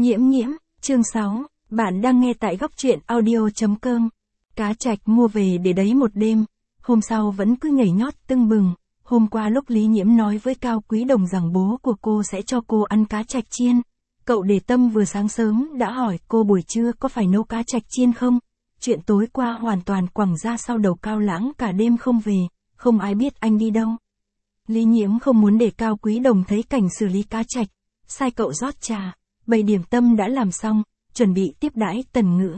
Nhiễm, chương 6, bạn đang nghe tại góc truyện audio.com. Cá trạch mua về để đấy một đêm, hôm sau vẫn cứ nhảy nhót tưng bừng. Hôm qua lúc Lý Nhiễm nói với Cao Quý Đồng rằng bố của cô sẽ cho cô ăn cá trạch chiên, cậu để tâm vừa sáng sớm đã hỏi cô buổi trưa có phải nấu cá trạch chiên không. Chuyện tối qua hoàn toàn quẳng ra sau đầu Cao Lãng, cả đêm không về, không ai biết anh đi đâu. Lý Nhiễm không muốn để Cao Quý Đồng thấy cảnh xử lý cá trạch, sai cậu rót trà, bày điểm tâm đã làm xong, chuẩn bị tiếp đãi Tần Ngữ.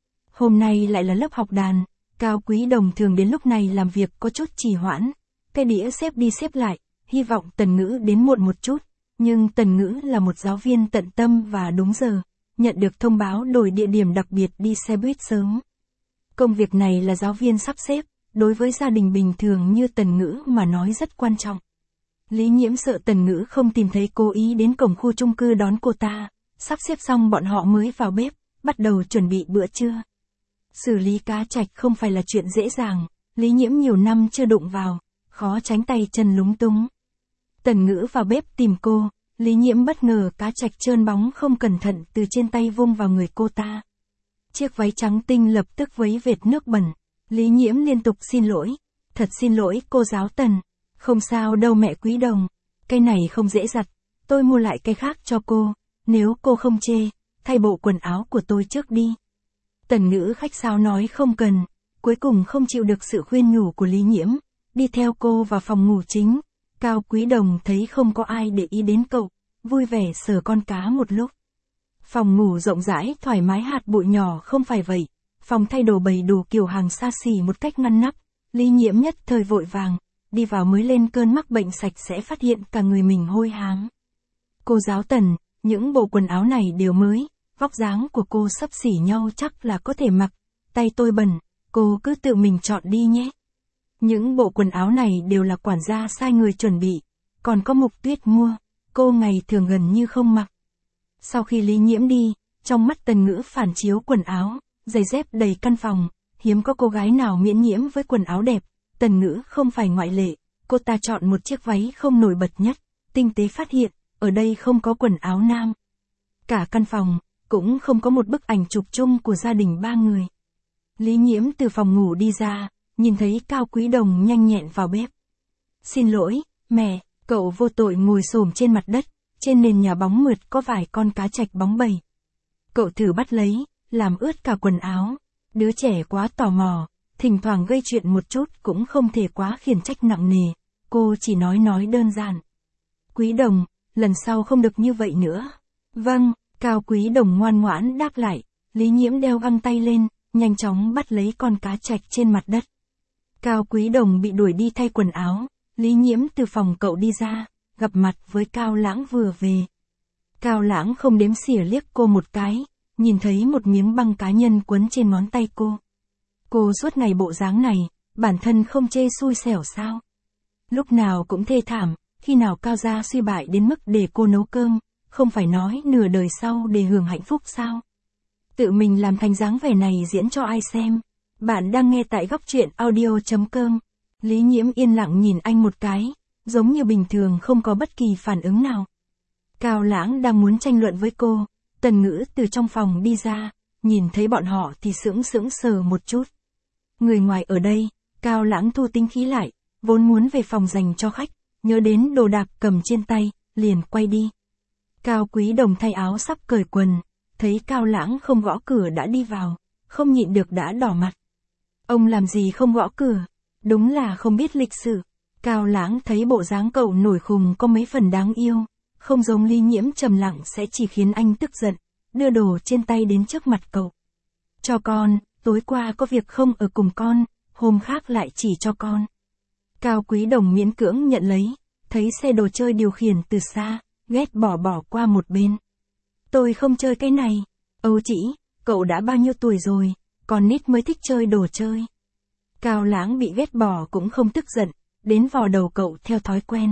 Hôm nay lại là lớp học đàn, Cao Quý Đồng thường đến lúc này làm việc có chút trì hoãn, cái đĩa xếp đi xếp lại, hy vọng Tần Ngữ đến muộn một chút, nhưng Tần Ngữ là một giáo viên tận tâm và đúng giờ, nhận được thông báo đổi địa điểm đặc biệt đi xe buýt sớm. Công việc này là giáo viên sắp xếp, đối với gia đình bình thường như Tần Ngữ mà nói rất quan trọng. Lý Nhiễm sợ Tần Ngữ không tìm thấy, cố ý đến cổng khu chung cư đón cô ta, sắp xếp xong bọn họ mới vào bếp, bắt đầu chuẩn bị bữa trưa. Xử lý cá trạch không phải là chuyện dễ dàng, Lý Nhiễm nhiều năm chưa đụng vào, khó tránh tay chân lúng túng. Tần Ngữ vào bếp tìm cô, Lý Nhiễm bất ngờ cá trạch trơn bóng không cẩn thận từ trên tay vung vào người cô ta. Chiếc váy trắng tinh lập tức vấy vệt nước bẩn, Lý Nhiễm liên tục xin lỗi, thật xin lỗi cô giáo Tần. Không sao đâu mẹ Quý Đồng, cái này không dễ giặt, tôi mua lại cái khác cho cô, nếu cô không chê, thay bộ quần áo của tôi trước đi. Tần Ngữ khách sáo nói không cần, cuối cùng không chịu được sự khuyên nhủ của Lý Nhiễm, đi theo cô vào phòng ngủ chính. Cao Quý Đồng thấy không có ai để ý đến cậu, vui vẻ sờ con cá một lúc. Phòng ngủ rộng rãi thoải mái, hạt bụi nhỏ không phải vậy, phòng thay đồ bày đủ kiểu hàng xa xỉ một cách ngăn nắp. Lý Nhiễm nhất thời vội vàng, đi vào mới lên cơn mắc bệnh sạch sẽ phát hiện cả người mình hôi hám. Cô giáo Tần, những bộ quần áo này đều mới, vóc dáng của cô xấp xỉ nhau chắc là có thể mặc, tay tôi bẩn, cô cứ tự mình chọn đi nhé. Những bộ quần áo này đều là quản gia sai người chuẩn bị, còn có Mục Tuyết mua, cô ngày thường gần như không mặc. Sau khi Lý Nhiễm đi, trong mắt Tần Ngữ phản chiếu quần áo, giày dép đầy căn phòng, hiếm có cô gái nào miễn nhiễm với quần áo đẹp. Tần Ngữ không phải ngoại lệ, cô ta chọn một chiếc váy không nổi bật nhất, tinh tế phát hiện, ở đây không có quần áo nam. Cả căn phòng, cũng không có một bức ảnh chụp chung của gia đình 3 người. Lý Nhiễm từ phòng ngủ đi ra, nhìn thấy Cao Quý Đồng nhanh nhẹn vào bếp. Xin lỗi, mẹ, cậu vô tội ngồi xổm trên mặt đất, trên nền nhà bóng mượt có vài con cá trạch bóng bẩy. Cậu thử bắt lấy, làm ướt cả quần áo, đứa trẻ quá tò mò. Thỉnh thoảng gây chuyện một chút cũng không thể quá khiển trách nặng nề, cô chỉ nói đơn giản. Quý Đồng, lần sau không được như vậy nữa. Vâng, Cao Quý Đồng ngoan ngoãn đáp lại, Lý Nhiễm đeo găng tay lên, nhanh chóng bắt lấy con cá trạch trên mặt đất. Cao Quý Đồng bị đuổi đi thay quần áo, Lý Nhiễm từ phòng cậu đi ra, gặp mặt với Cao Lãng vừa về. Cao Lãng không đếm xỉa liếc cô một cái, nhìn thấy một miếng băng cá nhân quấn trên ngón tay cô. Cô suốt ngày bộ dáng này, bản thân không chê xui xẻo sao? Lúc nào cũng thê thảm, khi nào Cao gia suy bại đến mức để cô nấu cơm, không phải nói nửa đời sau để hưởng hạnh phúc sao? Tự mình làm thành dáng vẻ này diễn cho ai xem? Bạn đang nghe tại góc truyện audio.com. Lý Nhiễm yên lặng nhìn anh một cái, giống như bình thường không có bất kỳ phản ứng nào. Cao Lãng đang muốn tranh luận với cô, Tần Ngữ từ trong phòng đi ra, nhìn thấy bọn họ thì sững sờ một chút. Người ngoài ở đây, Cao Lãng thu tinh khí lại, vốn muốn về phòng dành cho khách, nhớ đến đồ đạc cầm trên tay, liền quay đi. Cao Quý Đồng thay áo sắp cởi quần, thấy Cao Lãng không gõ cửa đã đi vào, không nhịn được đã đỏ mặt. Ông làm gì không gõ cửa, đúng là không biết lịch sự. Cao Lãng thấy bộ dáng cậu nổi khùng có mấy phần đáng yêu, không giống Lý Nhiễm trầm lặng sẽ chỉ khiến anh tức giận, đưa đồ trên tay đến trước mặt cậu. Cho con. Tối qua có việc không ở cùng con, hôm khác lại chỉ cho con. Cao Quý Đồng miễn cưỡng nhận lấy, thấy xe đồ chơi điều khiển từ xa, ghét bỏ qua một bên. Tôi không chơi cái này. Âu chỉ, cậu đã bao nhiêu tuổi rồi, con nít mới thích chơi đồ chơi. Cao Lãng bị ghét bỏ cũng không tức giận, đến vò đầu cậu theo thói quen.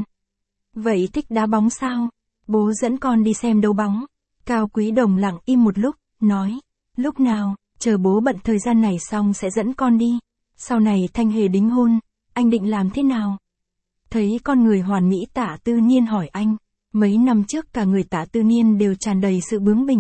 Vậy thích đá bóng sao? Bố dẫn con đi xem đấu bóng. Cao Quý Đồng lặng im một lúc, nói, lúc nào? Chờ bố bận thời gian này xong sẽ dẫn con đi. Sau này Thanh Hề đính hôn, anh định làm thế nào? Thấy con người hoàn mỹ Tạ Tư Niên hỏi anh. Mấy năm trước cả người Tạ Tư Niên đều tràn đầy sự bướng bỉnh,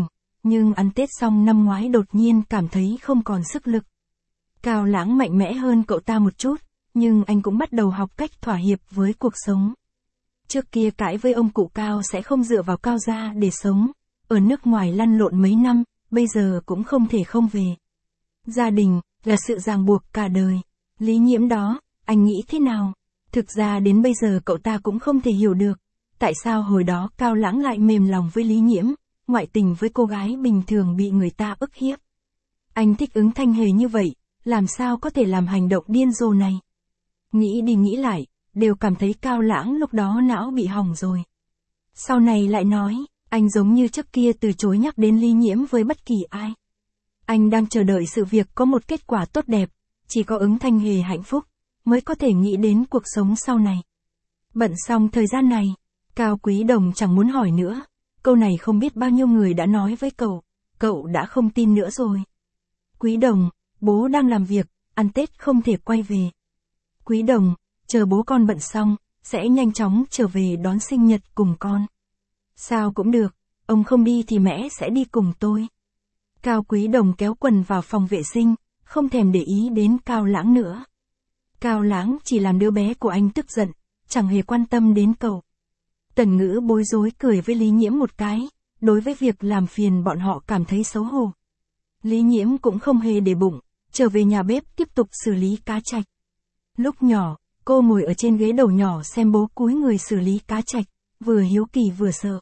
Nhưng ăn Tết xong năm ngoái đột nhiên cảm thấy không còn sức lực. Cao Lãng mạnh mẽ hơn cậu ta một chút, nhưng anh cũng bắt đầu học cách thỏa hiệp với cuộc sống. Trước kia cãi với ông cụ Cao sẽ không dựa vào Cao gia để sống, ở nước ngoài lăn lộn mấy năm, bây giờ cũng không thể không về. Gia đình, là sự ràng buộc cả đời. Lý Nhiễm đó, anh nghĩ thế nào? Thực ra đến bây giờ cậu ta cũng không thể hiểu được, tại sao hồi đó Cao Lãng lại mềm lòng với Lý Nhiễm, ngoại tình với cô gái bình thường bị người ta ức hiếp. Anh thích Ứng Thanh Hề như vậy, làm sao có thể làm hành động điên rồ này? Nghĩ đi nghĩ lại, đều cảm thấy Cao Lãng lúc đó não bị hỏng rồi. Sau này lại nói, anh giống như trước kia từ chối nhắc đến Lý Nhiễm với bất kỳ ai. Anh đang chờ đợi sự việc có một kết quả tốt đẹp, chỉ có Ứng Thanh Hề hạnh phúc, mới có thể nghĩ đến cuộc sống sau này. Bận xong thời gian này, Cao Quý Đồng chẳng muốn hỏi nữa, câu này không biết bao nhiêu người đã nói với cậu đã không tin nữa rồi. Quý Đồng, bố đang làm việc, ăn Tết không thể quay về. Quý Đồng, chờ bố con bận xong, sẽ nhanh chóng trở về đón sinh nhật cùng con. Sao cũng được, ông không đi thì mẹ sẽ đi cùng tôi. Cao Quý Đồng kéo quần vào phòng vệ sinh, không thèm để ý đến Cao Lãng nữa. Cao Lãng chỉ làm đứa bé của anh tức giận, chẳng hề quan tâm đến cậu. Tần Ngữ bối rối cười với Lý Nhiễm một cái, đối với việc làm phiền bọn họ cảm thấy xấu hổ. Lý Nhiễm cũng không hề để bụng, trở về nhà bếp tiếp tục xử lý cá trạch. Lúc nhỏ, cô ngồi ở trên ghế đầu nhỏ xem bố cúi người xử lý cá trạch, vừa hiếu kỳ vừa sợ.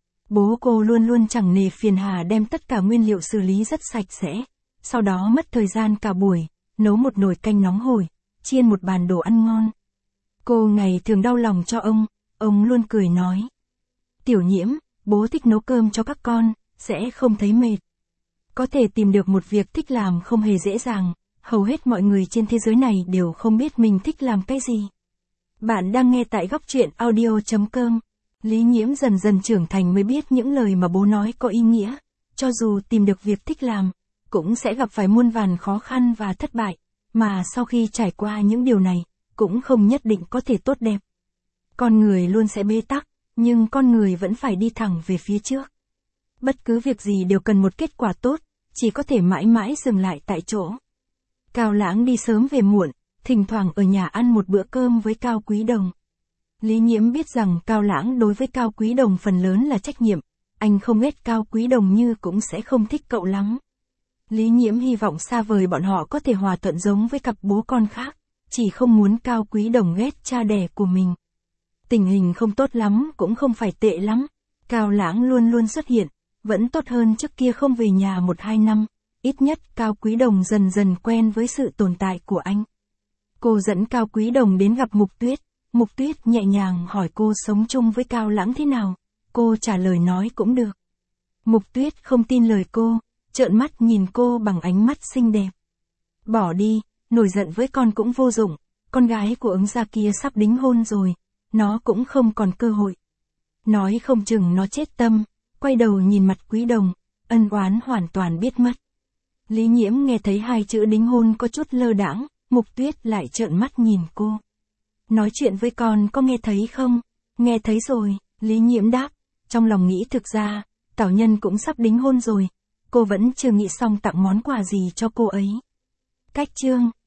Bố cô luôn luôn chẳng nề phiền hà đem tất cả nguyên liệu xử lý rất sạch sẽ, sau đó mất thời gian cả buổi, nấu một nồi canh nóng hổi, chiên một bàn đồ ăn ngon. Cô ngày thường đau lòng cho ông luôn cười nói. Tiểu Nhiễm, bố thích nấu cơm cho các con, sẽ không thấy mệt. Có thể tìm được một việc thích làm không hề dễ dàng, hầu hết mọi người trên thế giới này đều không biết mình thích làm cái gì. Bạn đang nghe tại góc truyện audio.com. Lý Nhiễm dần dần trưởng thành mới biết những lời mà bố nói có ý nghĩa, cho dù tìm được việc thích làm, cũng sẽ gặp phải muôn vàn khó khăn và thất bại, mà sau khi trải qua những điều này, cũng không nhất định có thể tốt đẹp. Con người luôn sẽ bế tắc, nhưng con người vẫn phải đi thẳng về phía trước. Bất cứ việc gì đều cần một kết quả tốt, chỉ có thể mãi mãi dừng lại tại chỗ. Cao Lãng đi sớm về muộn, thỉnh thoảng ở nhà ăn một bữa cơm với Cao Quý Đồng. Lý Nhiễm biết rằng Cao Lãng đối với Cao Quý Đồng phần lớn là trách nhiệm, anh không ghét Cao Quý Đồng như cũng sẽ không thích cậu lắm. Lý Nhiễm hy vọng xa vời bọn họ có thể hòa thuận giống với cặp bố con khác, chỉ không muốn Cao Quý Đồng ghét cha đẻ của mình. Tình hình không tốt lắm cũng không phải tệ lắm, Cao Lãng luôn luôn xuất hiện, vẫn tốt hơn trước kia không về nhà 1-2 năm, ít nhất Cao Quý Đồng dần dần quen với sự tồn tại của anh. Cô dẫn Cao Quý Đồng đến gặp Mục Tuyết nhẹ nhàng hỏi cô sống chung với Cao Lãng thế nào, cô trả lời nói cũng được. Mục Tuyết không tin lời cô, trợn mắt nhìn cô bằng ánh mắt xinh đẹp. Bỏ đi, nổi giận với con cũng vô dụng, con gái của Ứng gia kia sắp đính hôn rồi, nó cũng không còn cơ hội. Nói không chừng nó chết tâm, quay đầu nhìn mặt Quý Đồng, ân oán hoàn toàn biết mất. Lý Nhiễm nghe thấy hai chữ đính hôn có chút lơ đãng, Mục Tuyết lại trợn mắt nhìn cô. Nói chuyện với con có nghe thấy không? Nghe thấy rồi, Lý Nhiễm đáp, trong lòng nghĩ thực ra, Tảo Nhân cũng sắp đính hôn rồi, cô vẫn chưa nghĩ xong tặng món quà gì cho cô ấy. Cách chương